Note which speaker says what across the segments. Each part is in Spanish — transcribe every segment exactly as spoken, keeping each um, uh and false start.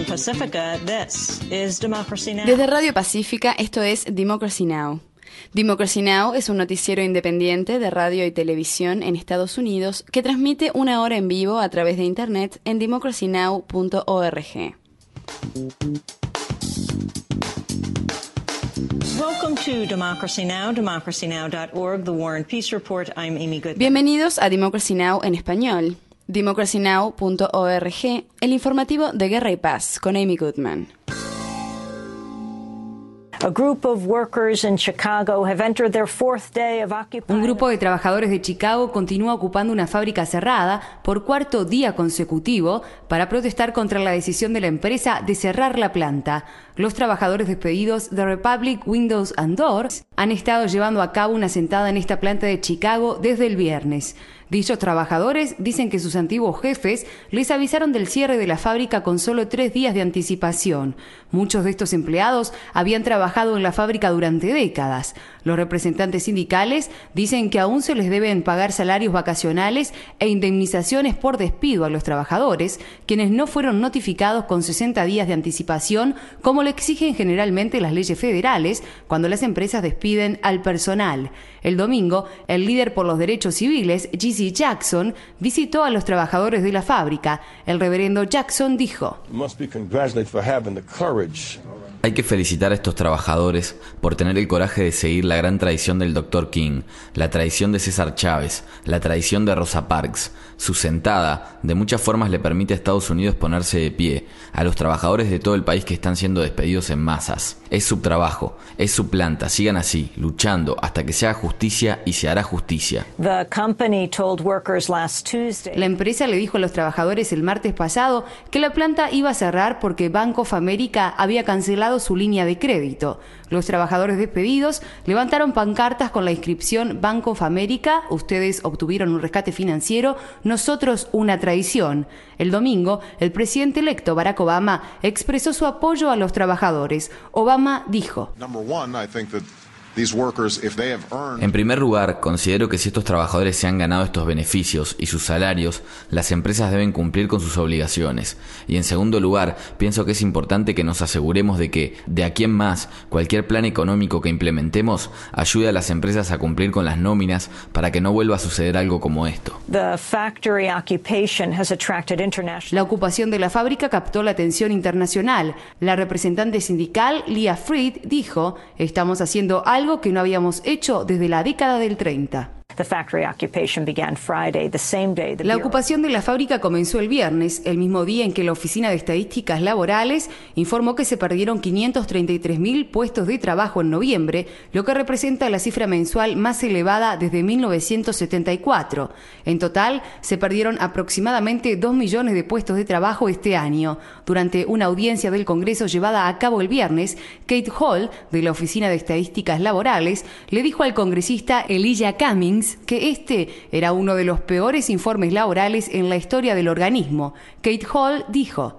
Speaker 1: Pacifica, this is Democracy Now!
Speaker 2: Desde Radio Pacífica, esto es Democracy Now! Democracy Now! Es un noticiero independiente de radio y televisión en Estados Unidos que transmite una hora en vivo a través de internet en democracy now punto org.
Speaker 1: Welcome to Democracy Now!, democracy now dot org, The War and Peace Report. I'm Amy Goodman.
Speaker 2: Bienvenidos a Democracy Now! En español. democracy now punto org, el informativo de Guerra y Paz, con Amy Goodman.
Speaker 1: A group of workers in Chicago have entered their fourth day of occupying.
Speaker 3: Un grupo de trabajadores de Chicago continúa ocupando una fábrica cerrada por cuarto día consecutivo para protestar contra la decisión de la empresa de cerrar la planta. Los trabajadores despedidos de Republic Windows and Doors han estado llevando a cabo una sentada en esta planta de Chicago desde el viernes. Dichos trabajadores dicen que sus antiguos jefes les avisaron del cierre de la fábrica con solo tres días de anticipación. Muchos de estos empleados habían trabajado en la fábrica durante décadas. Los representantes sindicales dicen que aún se les deben pagar salarios vacacionales e indemnizaciones por despido a los trabajadores, quienes no fueron notificados con sesenta días de anticipación, como lo exigen generalmente las leyes federales cuando las empresas despiden al personal. El domingo, el líder por los derechos civiles, G C Jackson, visitó a los trabajadores de la fábrica. El reverendo Jackson dijo:
Speaker 4: Hay que felicitar a estos trabajadores por tener el coraje de seguir la gran tradición del doctor King, la tradición de César Chávez, la tradición de Rosa Parks. Su sentada, de muchas formas, le permite a Estados Unidos ponerse de pie, a los trabajadores de todo el país que están siendo despedidos en masas. Es su trabajo, es su planta, sigan así, luchando hasta que se haga justicia y se hará justicia.
Speaker 1: The company told workers last Tuesday.
Speaker 3: La empresa le dijo a los trabajadores el martes pasado que la planta iba a cerrar porque Bank of America había cancelado su línea de crédito. Los trabajadores despedidos levantaron pancartas con la inscripción Bank of America, ustedes obtuvieron un rescate financiero, nosotros una traición. El domingo, el presidente electo Barack Obama expresó su apoyo a los trabajadores. Obama dijo:
Speaker 4: En primer lugar, considero que si estos trabajadores se han ganado estos beneficios y sus salarios, las empresas deben cumplir con sus obligaciones. Y en segundo lugar, pienso que es importante que nos aseguremos de que, de aquí en más, cualquier plan económico que implementemos ayude a las empresas a cumplir con las nóminas para que no vuelva a suceder algo como esto.
Speaker 1: The factory occupation has attracted international.
Speaker 3: La ocupación de la fábrica captó la atención internacional. La representante sindical, Leah Fried, dijo: estamos haciendo algo algo que no habíamos hecho desde la década del treinta.
Speaker 1: The factory occupation began Friday, the same day the
Speaker 3: La
Speaker 1: Bureau.
Speaker 3: ocupación de la fábrica comenzó el viernes, el mismo día en que la Oficina de Estadísticas Laborales informó que se perdieron quinientos treinta y tres mil puestos de trabajo en noviembre, lo que representa la cifra mensual más elevada desde mil novecientos setenta y cuatro. En total, se perdieron aproximadamente dos millones de puestos de trabajo este año. Durante una audiencia del Congreso llevada a cabo el viernes, Kate Hall, de la Oficina de Estadísticas Laborales, le dijo al congresista Elijah Cummings que este era uno de los peores informes laborales en la historia del organismo. Kate Hall dijo: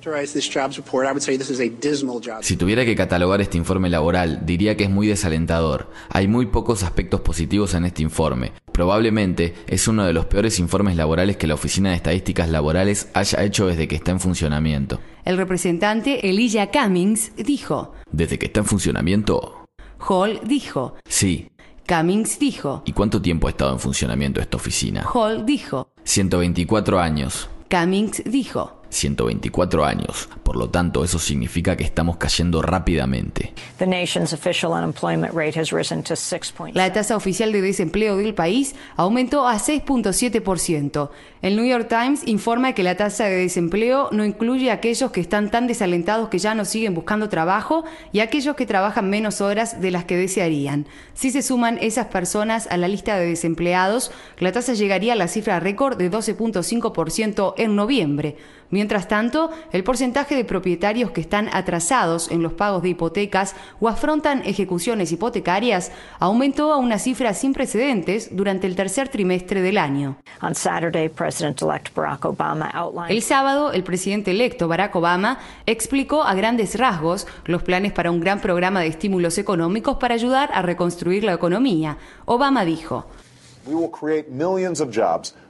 Speaker 4: Si tuviera que catalogar este informe laboral, diría que es muy desalentador. Hay muy pocos aspectos positivos en este informe. Probablemente es uno de los peores informes laborales que la Oficina de Estadísticas Laborales haya hecho desde que está en funcionamiento.
Speaker 3: El representante Elijah Cummings dijo:
Speaker 4: ¿Desde que está en funcionamiento?
Speaker 3: Hall dijo:
Speaker 4: Sí.
Speaker 3: Cummings dijo:
Speaker 4: ¿Y cuánto tiempo ha estado en funcionamiento esta oficina?
Speaker 3: Hall dijo:
Speaker 4: ciento veinticuatro años.
Speaker 3: Cummings dijo:
Speaker 4: ciento veinticuatro años. Por lo tanto, eso significa que estamos cayendo rápidamente.
Speaker 1: The nation's official unemployment rate has risen to six point seven.
Speaker 3: La tasa oficial de desempleo del país aumentó a seis punto siete por ciento. El New York Times informa que la tasa de desempleo no incluye a aquellos que están tan desalentados que ya no siguen buscando trabajo y a aquellos que trabajan menos horas de las que desearían. Si se suman esas personas a la lista de desempleados, la tasa llegaría a la cifra récord de doce punto cinco por ciento en noviembre. Mientras tanto, el porcentaje de propietarios que están atrasados en los pagos de hipotecas o afrontan ejecuciones hipotecarias aumentó a una cifra sin precedentes durante el tercer trimestre del año.
Speaker 1: On Saturday, President-elect Barack Obama outlined.
Speaker 3: El sábado, el presidente electo Barack Obama explicó a grandes rasgos los planes para un gran programa de estímulos económicos para ayudar a reconstruir la economía. Obama dijo:
Speaker 5: We will create millions of jobs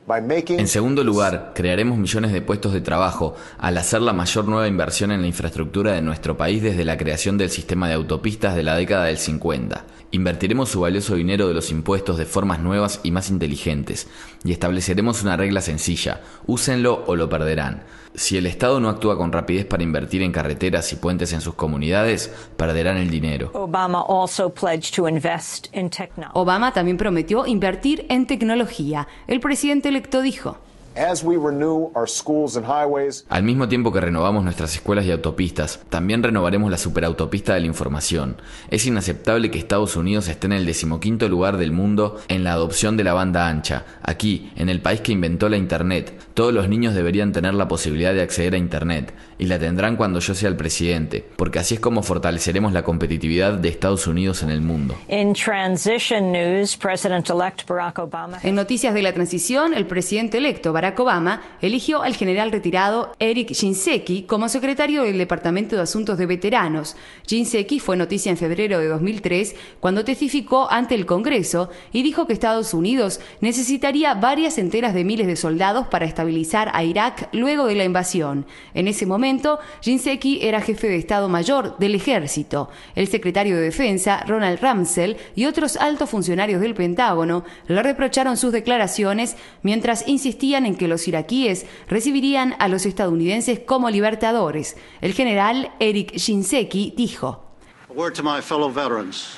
Speaker 4: En segundo lugar, crearemos millones de puestos de trabajo al hacer la mayor nueva inversión en la infraestructura de nuestro país desde la creación del sistema de autopistas de la década del cincuenta. Invertiremos su valioso dinero de los impuestos de formas nuevas y más inteligentes, y estableceremos una regla sencilla: úsenlo o lo perderán. Si el Estado no actúa con rapidez para invertir en carreteras y puentes en sus comunidades, perderán el dinero.
Speaker 1: Obama also pledged to invest in technology.
Speaker 3: Obama también prometió invertir en tecnología. El presidente electo dijo:
Speaker 5: As we renew our schools and highways,
Speaker 4: Al mismo tiempo que renovamos nuestras escuelas y autopistas, también renovaremos la superautopista de la información. Es inaceptable que Estados Unidos esté en el decimoquinto lugar del mundo en la adopción de la banda ancha. Aquí, en el país que inventó la Internet, todos los niños deberían tener la posibilidad de acceder a Internet, y la tendrán cuando yo sea el presidente, porque así es como fortaleceremos la competitividad de Estados Unidos en el mundo.
Speaker 1: In transition news, President-elect Barack Obama.
Speaker 3: En noticias de la transición, el presidente electo Barack Obama eligió al general retirado Eric Shinseki como secretario del Departamento de Asuntos de Veteranos. Shinseki fue noticia en febrero de dos mil tres cuando testificó ante el Congreso y dijo que Estados Unidos necesitaría varias centenas de miles de soldados para estabilizar a Irak luego de la invasión. En ese momento, Shinseki era jefe de Estado Mayor del Ejército. El secretario de Defensa, Ronald Rumsfeld, y otros altos funcionarios del Pentágono le reprocharon sus declaraciones mientras insistían en que los iraquíes recibirían a los estadounidenses como libertadores. El general Eric Shinseki dijo:
Speaker 6: A word to my fellow veterans.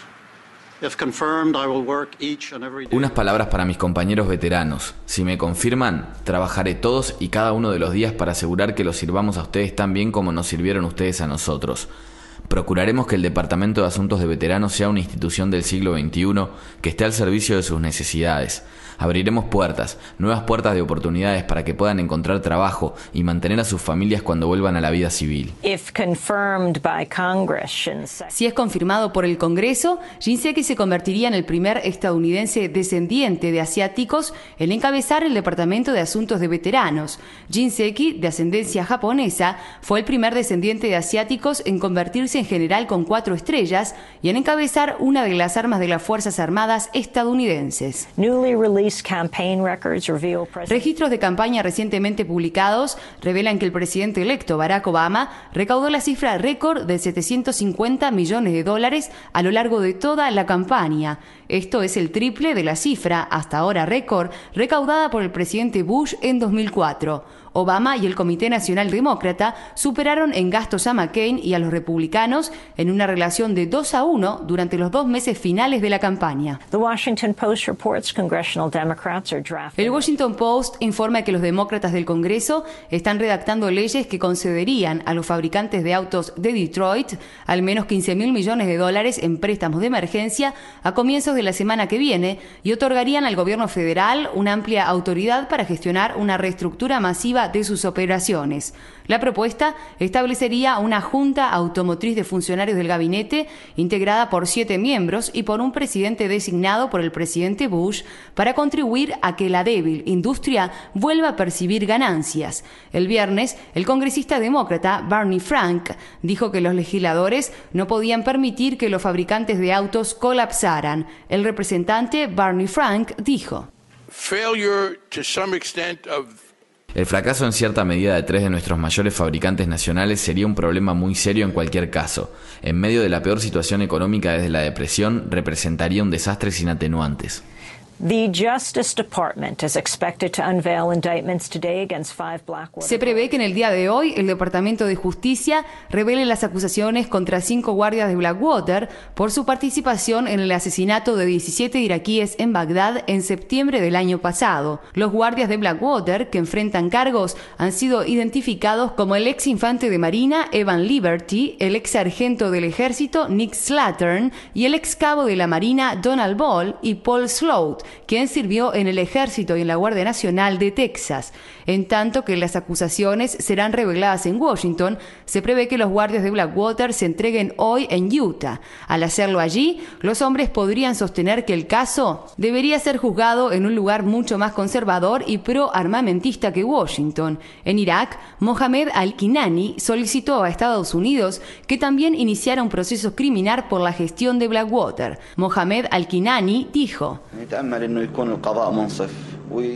Speaker 6: If confirmed, I will work each and every day.
Speaker 4: Unas palabras para mis compañeros veteranos. Si me confirman, trabajaré todos y cada uno de los días para asegurar que los sirvamos a ustedes tan bien como nos sirvieron ustedes a nosotros. Procuraremos que el Departamento de Asuntos de Veteranos sea una institución del siglo veintiuno que esté al servicio de sus necesidades. Abriremos puertas, nuevas puertas de oportunidades para que puedan encontrar trabajo y mantener a sus familias cuando vuelvan a la vida civil.
Speaker 1: If confirmed by Congress, Shinseki.
Speaker 3: Si es confirmado por el Congreso, Shinseki se convertiría en el primer estadounidense descendiente de asiáticos en encabezar el Departamento de Asuntos de Veteranos. Shinseki, de ascendencia japonesa, fue el primer descendiente de asiáticos en convertirse en general con cuatro estrellas y en encabezar una de las armas de las Fuerzas Armadas estadounidenses.
Speaker 1: Newly released campaign records reveal President
Speaker 3: Registros de campaña recientemente publicados revelan que el presidente electo Barack Obama recaudó la cifra récord de setecientos cincuenta millones de dólares a lo largo de toda la campaña. Esto es el triple de la cifra, hasta ahora récord, recaudada por el presidente Bush en dos mil cuatro. Obama y el Comité Nacional Demócrata superaron en gastos a McCain y a los republicanos en una relación de dos a uno durante los dos meses finales de la campaña.
Speaker 1: The Washington Post reports congressional Democrats are drafting.
Speaker 3: El Washington Post informa que los demócratas del Congreso están redactando leyes que concederían a los fabricantes de autos de Detroit al menos quince mil millones de dólares en préstamos de emergencia a comienzos de la semana que viene y otorgarían al gobierno federal una amplia autoridad para gestionar una reestructura masiva de sus operaciones. La propuesta establecería una junta automotriz de funcionarios del gabinete integrada por siete miembros y por un presidente designado por el presidente Bush para contribuir a que la débil industria vuelva a percibir ganancias. El viernes, el congresista demócrata Barney Frank dijo que los legisladores no podían permitir que los fabricantes de autos colapsaran. El representante Barney Frank dijo:
Speaker 7: Failure to some extent of
Speaker 4: El fracaso en cierta medida de tres de nuestros mayores fabricantes nacionales sería un problema muy serio en cualquier caso. En medio de la peor situación económica desde la depresión, representaría un desastre sin atenuantes.
Speaker 1: The Justice Department is expected to unveil indictments today against five Blackwater.
Speaker 3: Se prevé que en el día de hoy el Departamento de Justicia revele las acusaciones contra cinco guardias de Blackwater por su participación en el asesinato de diecisiete iraquíes en Bagdad en septiembre del año pasado. Los guardias de Blackwater que enfrentan cargos han sido identificados como el ex infante de Marina Evan Liberty, el ex sargento del ejército Nick Slattern y el ex cabo de la Marina Donald Ball y Paul Sloat, quien sirvió en el Ejército y en la Guardia Nacional de Texas. En tanto que las acusaciones serán reveladas en Washington, se prevé que los guardias de Blackwater se entreguen hoy en Utah. Al hacerlo allí, los hombres podrían sostener que el caso debería ser juzgado en un lugar mucho más conservador y pro-armamentista que Washington. En Irak, Mohamed al-Kinani solicitó a Estados Unidos que también iniciara un proceso criminal por la gestión de Blackwater. Mohamed al-Kinani dijo: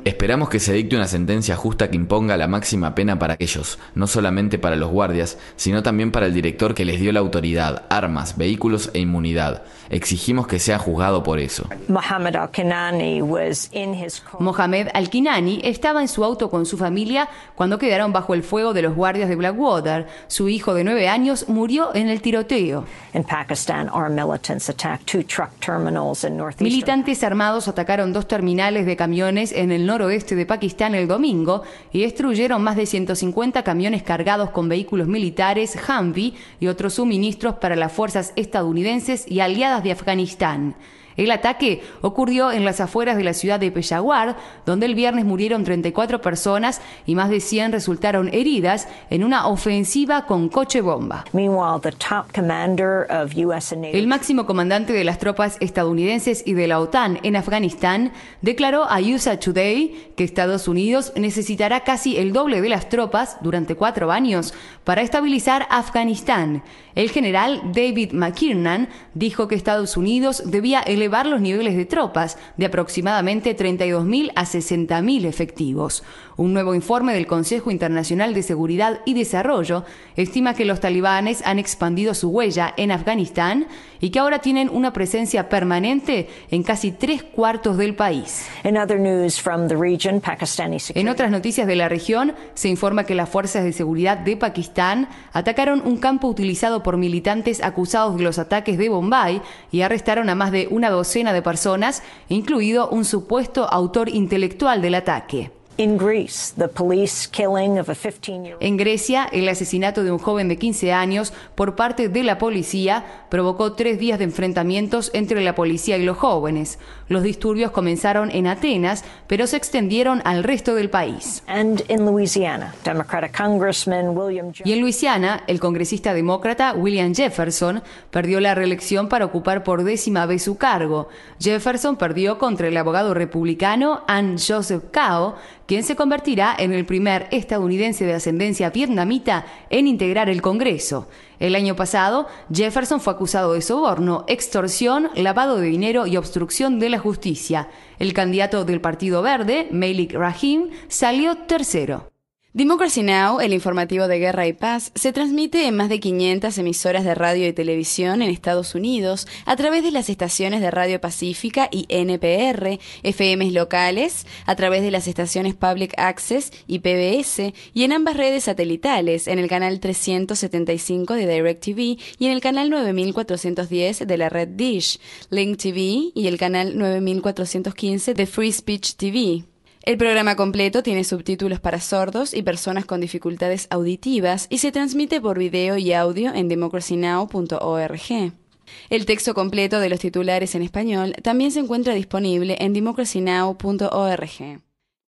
Speaker 4: Esperamos que se dicte una sentencia justa que imponga la máxima pena para aquellos, no solamente para los guardias, sino también para el director que les dio la autoridad, armas, vehículos e inmunidad. Exigimos que sea juzgado por eso.
Speaker 1: Mohammed al-Kinani was in his car.
Speaker 3: Mohamed al-Kinani estaba en su auto con su familia cuando quedaron bajo el fuego de los guardias de Blackwater. Su hijo de nueve años murió en el tiroteo.
Speaker 1: In Pakistan, armed militants attacked two truck terminals in northeastern.
Speaker 3: Militantes armados atacaron dos terminales de camiones en el noroeste de Pakistán el domingo y destruyeron más de ciento cincuenta camiones cargados con vehículos militares, Humvee y otros suministros para las fuerzas estadounidenses y aliadas de Afganistán. El ataque ocurrió en las afueras de la ciudad de Peshawar, donde el viernes murieron treinta y cuatro personas y más de cien resultaron heridas en una ofensiva con coche bomba.
Speaker 1: Meanwhile, the top commander of U S and NATO.
Speaker 3: El máximo comandante de las tropas estadounidenses y de la OTAN en Afganistán declaró a U S A Today que Estados Unidos necesitará casi el doble de las tropas durante cuatro años para estabilizar Afganistán. El general David McKiernan dijo que Estados Unidos debía elevar los niveles de tropas de aproximadamente treinta y dos mil a sesenta mil efectivos. Un nuevo informe del Consejo Internacional de Seguridad y Desarrollo estima que los talibanes han expandido su huella en Afganistán y que ahora tienen una presencia permanente en casi tres cuartos del país.
Speaker 1: In other news from the region, Pakistani security.
Speaker 3: En otras noticias de la región, se informa que las fuerzas de seguridad de Pakistán atacaron un campo utilizado por militantes acusados de los ataques de Bombay y arrestaron a más de una docena de personas, incluido un supuesto autor intelectual del ataque.
Speaker 1: In Greece, the police killing of a fifteen-year-old.
Speaker 3: En Grecia, el asesinato de un joven de quince años por parte de la policía provocó tres días de enfrentamientos entre la policía y los jóvenes. Los disturbios comenzaron en Atenas, pero se extendieron al resto del país.
Speaker 1: And in Louisiana, Democratic Congressman William Jones.
Speaker 3: Y en Luisiana, el congresista demócrata William Jefferson perdió la reelección para ocupar por décima vez su cargo. Jefferson perdió contra el abogado republicano Ann Joseph Cao, quien se convertirá en el primer estadounidense de ascendencia vietnamita en integrar el Congreso. El año pasado, Jefferson fue acusado de soborno, extorsión, lavado de dinero y obstrucción de la justicia. El candidato del Partido Verde, Malik Rahim, salió tercero.
Speaker 2: Democracy Now!, el informativo de guerra y paz, se transmite en más de quinientas emisoras de radio y televisión en Estados Unidos a través de las estaciones de Radio Pacífica y N P R, F Ms locales, a través de las estaciones Public Access y P B S, y en ambas redes satelitales, en el canal trescientos setenta y cinco de DirecTV y en el canal nueve mil cuatrocientos diez de la red Dish, Link T V y el canal nueve mil cuatrocientos quince de Free Speech T V. El programa completo tiene subtítulos para sordos y personas con dificultades auditivas y se transmite por video y audio en democracy now punto org. El texto completo de los titulares en español también se encuentra disponible en democracy now punto org.